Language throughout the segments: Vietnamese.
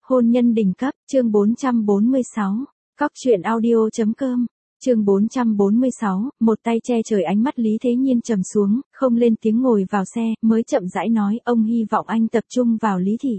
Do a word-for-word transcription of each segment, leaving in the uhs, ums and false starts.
Hôn nhân đỉnh cấp, chương bốn trăm bốn mươi sáu. Cóc truyện audio chấm com. Chương bốn trăm bốn mươi sáu, một tay che trời ánh mắt Lý Thế Nhiên trầm xuống, không lên tiếng ngồi vào xe, mới chậm rãi nói, ông hy vọng anh tập trung vào Lý thị.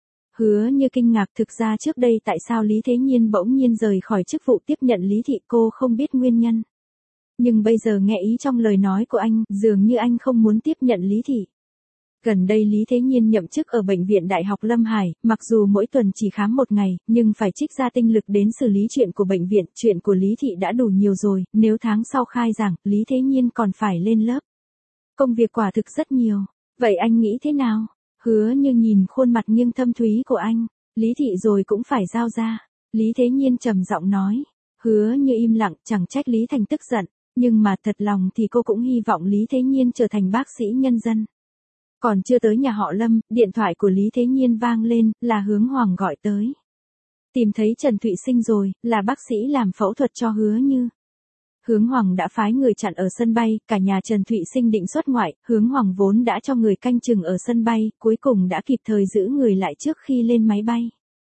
Hứa Như kinh ngạc, thực ra trước đây tại sao Lý Thế Nhiên bỗng nhiên rời khỏi chức vụ tiếp nhận Lý thị, cô không biết nguyên nhân. Nhưng bây giờ nghe ý trong lời nói của anh, dường như anh không muốn tiếp nhận Lý thị. Gần đây Lý Thế Nhiên nhậm chức ở Bệnh viện Đại học Lâm Hải, mặc dù mỗi tuần chỉ khám một ngày, nhưng phải trích ra tinh lực đến xử lý chuyện của bệnh viện, chuyện của Lý thị đã đủ nhiều rồi, nếu tháng sau khai giảng, Lý Thế Nhiên còn phải lên lớp. Công việc quả thực rất nhiều, vậy anh nghĩ thế nào? Hứa Như nhìn khuôn mặt nghiêng thâm thúy của anh, Lý thị rồi cũng phải giao ra. Lý Thế Nhiên trầm giọng nói, Hứa Như im lặng, chẳng trách Lý Thành tức giận, nhưng mà thật lòng thì cô cũng hy vọng Lý Thế Nhiên trở thành bác sĩ nhân dân. Còn chưa tới nhà họ Lâm, điện thoại của Lý Thế Nhiên vang lên, là Hướng Hoàng gọi tới. Tìm thấy Trần Thụy Sinh rồi, là bác sĩ làm phẫu thuật cho Hứa Như. Hướng Hoàng đã phái người chặn ở sân bay, cả nhà Trần Thụy Sinh định xuất ngoại, Hướng Hoàng vốn đã cho người canh chừng ở sân bay, cuối cùng đã kịp thời giữ người lại trước khi lên máy bay.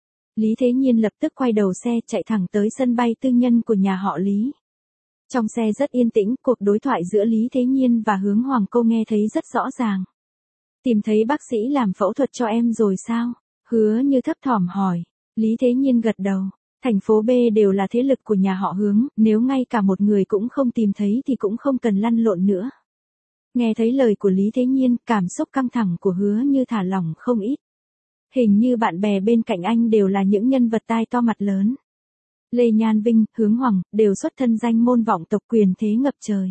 Lý Thế Nhiên lập tức quay đầu xe chạy thẳng tới sân bay tư nhân của nhà họ Lý. Trong xe rất yên tĩnh, cuộc đối thoại giữa Lý Thế Nhiên và Hướng Hoàng cô nghe thấy rất rõ ràng. Tìm thấy bác sĩ làm phẫu thuật cho em rồi sao? Hứa Như thấp thỏm hỏi. Lý Thế Nhiên gật đầu. Thành phố B đều là thế lực của nhà họ Hướng, nếu ngay cả một người cũng không tìm thấy thì cũng không cần lăn lộn nữa. Nghe thấy lời của Lý Thế Nhiên, cảm xúc căng thẳng của Hứa Như thả lỏng không ít. Hình như bạn bè bên cạnh anh đều là những nhân vật tai to mặt lớn. Lê Nhan Vinh, Hướng Hoàng, đều xuất thân danh môn vọng tộc quyền thế ngập trời.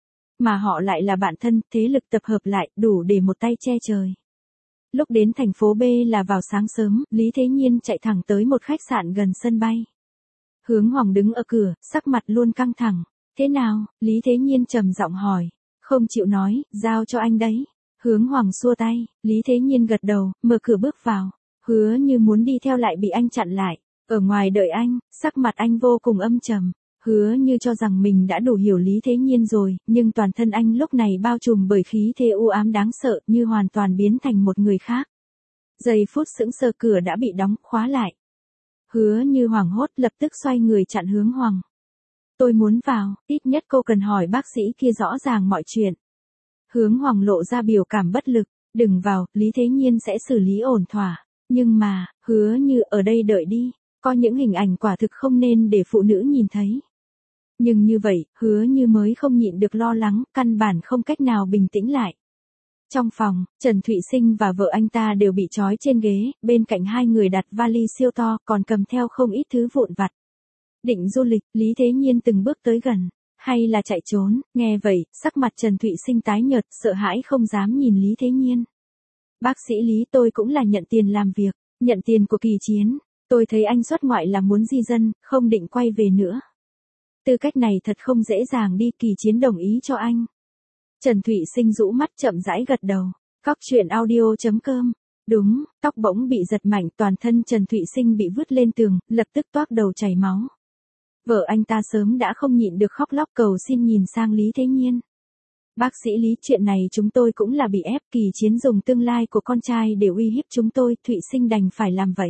Mà họ lại là bạn thân, thế lực tập hợp lại, đủ để một tay che trời. Lúc đến thành phố B là vào sáng sớm, Lý Thế Nhiên chạy thẳng tới một khách sạn gần sân bay. Hướng Hoàng đứng ở cửa, sắc mặt luôn căng thẳng. Thế nào? Lý Thế Nhiên trầm giọng hỏi. Không chịu nói, giao cho anh đấy. Hướng Hoàng xua tay, Lý Thế Nhiên gật đầu, mở cửa bước vào. Hứa Như muốn đi theo lại bị anh chặn lại. Ở ngoài đợi anh, sắc mặt anh vô cùng âm trầm. Hứa Như cho rằng mình đã đủ hiểu Lý Thế Nhiên rồi, nhưng toàn thân anh lúc này bao trùm bởi khí thế u ám đáng sợ, như hoàn toàn biến thành một người khác. Giây phút sững sờ, cửa đã bị đóng, khóa lại. Hứa Như hoảng hốt lập tức xoay người chặn Hướng Hoàng. Tôi muốn vào, ít nhất cô cần hỏi bác sĩ kia rõ ràng mọi chuyện. Hướng Hoàng lộ ra biểu cảm bất lực, đừng vào, Lý Thế Nhiên sẽ xử lý ổn thỏa. Nhưng mà, Hứa Như ở đây đợi đi, có những hình ảnh quả thực không nên để phụ nữ nhìn thấy. Nhưng như vậy, Hứa Như mới không nhịn được lo lắng, căn bản không cách nào bình tĩnh lại. Trong phòng, Trần Thụy Sinh và vợ anh ta đều bị trói trên ghế, bên cạnh hai người đặt vali siêu to, còn cầm theo không ít thứ vụn vặt. Định du lịch, Lý Thế Nhiên từng bước tới gần, hay là chạy trốn, nghe vậy, sắc mặt Trần Thụy Sinh tái nhợt, sợ hãi không dám nhìn Lý Thế Nhiên. Bác sĩ Lý, tôi cũng là nhận tiền làm việc, nhận tiền của Kỳ Chiến, tôi thấy anh xuất ngoại là muốn di dân, không định quay về nữa. Tư cách này thật không dễ dàng đi, Kỳ Chiến đồng ý cho anh. Trần Thụy Sinh rũ mắt chậm rãi gật đầu. Cóc truyện audio chấm com. Đúng, tóc bỗng bị giật mạnh, toàn thân Trần Thụy Sinh bị vứt lên tường, lập tức toác đầu chảy máu. Vợ anh ta sớm đã không nhịn được khóc lóc cầu xin nhìn sang Lý Thế Nhiên. Bác sĩ Lý, chuyện này chúng tôi cũng là bị ép, Kỳ Chiến dùng tương lai của con trai để uy hiếp chúng tôi, Thụy Sinh đành phải làm vậy.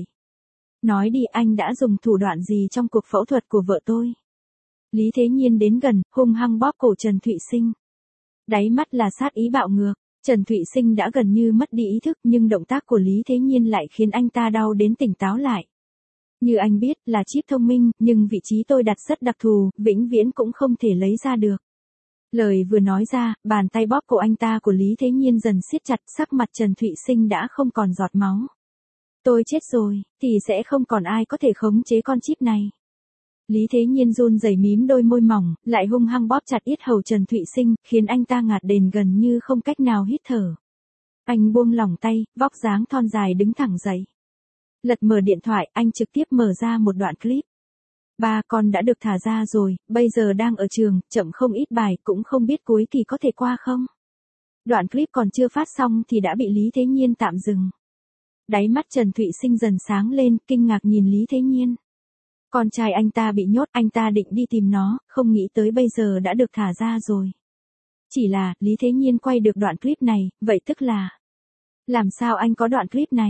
Nói đi, anh đã dùng thủ đoạn gì trong cuộc phẫu thuật của vợ tôi? Lý Thế Nhiên đến gần, hung hăng bóp cổ Trần Thụy Sinh. Đáy mắt là sát ý bạo ngược, Trần Thụy Sinh đã gần như mất đi ý thức, nhưng động tác của Lý Thế Nhiên lại khiến anh ta đau đến tỉnh táo lại. Như anh biết, là chip thông minh, nhưng vị trí tôi đặt rất đặc thù, vĩnh viễn cũng không thể lấy ra được. Lời vừa nói ra, bàn tay bóp cổ anh ta của Lý Thế Nhiên dần siết chặt, sắc mặt Trần Thụy Sinh đã không còn giọt máu. Tôi chết rồi, thì sẽ không còn ai có thể khống chế con chip này. Lý Thế Nhiên run rẩy mím đôi môi mỏng, lại hung hăng bóp chặt yết hầu Trần Thụy Sinh, khiến anh ta ngạt đền gần như không cách nào hít thở. Anh buông lỏng tay, vóc dáng thon dài đứng thẳng dậy. Lật mở điện thoại, anh trực tiếp mở ra một đoạn clip. Ba con đã được thả ra rồi, bây giờ đang ở trường, chậm không ít bài, cũng không biết cuối kỳ có thể qua không. Đoạn clip còn chưa phát xong thì đã bị Lý Thế Nhiên tạm dừng. Đáy mắt Trần Thụy Sinh dần sáng lên, kinh ngạc nhìn Lý Thế Nhiên. Con trai anh ta bị nhốt, anh ta định đi tìm nó, không nghĩ tới bây giờ đã được thả ra rồi. Chỉ là, Lý Thế Nhiên quay được đoạn clip này, vậy tức là... Làm sao anh có đoạn clip này?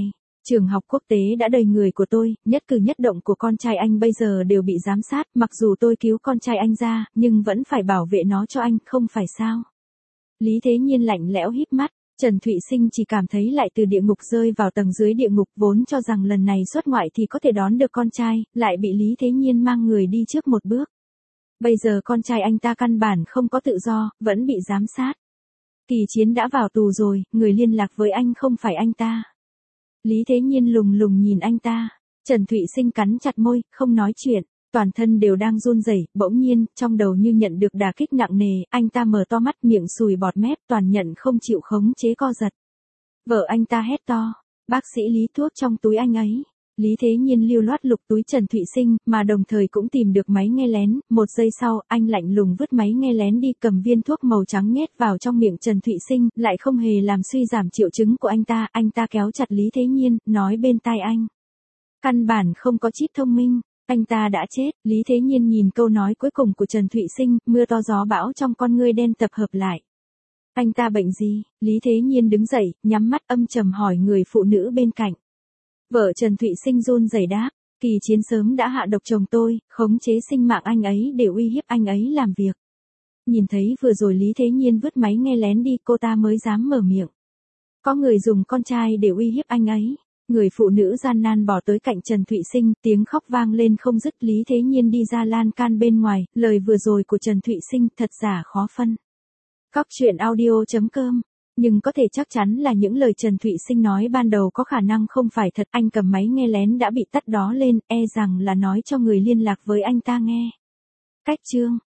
Trường học quốc tế đã đầy người của tôi, nhất cử nhất động của con trai anh bây giờ đều bị giám sát, mặc dù tôi cứu con trai anh ra, nhưng vẫn phải bảo vệ nó cho anh, không phải sao? Lý Thế Nhiên lạnh lẽo híp mắt, Trần Thụy Sinh chỉ cảm thấy lại từ địa ngục rơi vào tầng dưới địa ngục, vốn cho rằng lần này xuất ngoại thì có thể đón được con trai, lại bị Lý Thế Nhiên mang người đi trước một bước. Bây giờ con trai anh ta căn bản không có tự do, vẫn bị giám sát. Kỳ Chiến đã vào tù rồi, người liên lạc với anh không phải anh ta. Lý Thế Nhiên lùng lùng nhìn anh ta, Trần Thụy Sinh cắn chặt môi, không nói chuyện, toàn thân đều đang run rẩy. Bỗng nhiên, trong đầu như nhận được đả kích nặng nề, anh ta mở to mắt, miệng sùi bọt mép, toàn nhận không chịu khống chế co giật. Vợ anh ta hét to, bác sĩ Lý, thuốc trong túi anh ấy. Lý Thế Nhiên lưu loát lục túi Trần Thụy Sinh, mà đồng thời cũng tìm được máy nghe lén, một giây sau, anh lạnh lùng vứt máy nghe lén đi, cầm viên thuốc màu trắng nhét vào trong miệng Trần Thụy Sinh, lại không hề làm suy giảm triệu chứng của anh ta, anh ta kéo chặt Lý Thế Nhiên, nói bên tai anh. Căn bản không có chip thông minh, anh ta đã chết. Lý Thế Nhiên nhìn câu nói cuối cùng của Trần Thụy Sinh, mưa to gió bão trong con ngươi đen tập hợp lại. Anh ta bệnh gì? Lý Thế Nhiên đứng dậy, nhắm mắt âm trầm hỏi người phụ nữ bên cạnh. Vợ Trần Thụy Sinh run rẩy đáp, Kỳ Chiến sớm đã hạ độc chồng tôi, khống chế sinh mạng anh ấy để uy hiếp anh ấy làm việc. Nhìn thấy vừa rồi Lý Thế Nhiên vứt máy nghe lén đi, cô ta mới dám mở miệng. Có người dùng con trai để uy hiếp anh ấy. Người phụ nữ gian nan bỏ tới cạnh Trần Thụy Sinh, tiếng khóc vang lên không dứt. Lý Thế Nhiên đi ra lan can bên ngoài, lời vừa rồi của Trần Thụy Sinh thật giả khó phân. Cóc truyện audio chấm com. Nhưng có thể chắc chắn là những lời Trần Thụy Sinh nói ban đầu có khả năng không phải thật. Anh cầm máy nghe lén đã bị tắt đó lên, e rằng là nói cho người liên lạc với anh ta nghe. Cách chương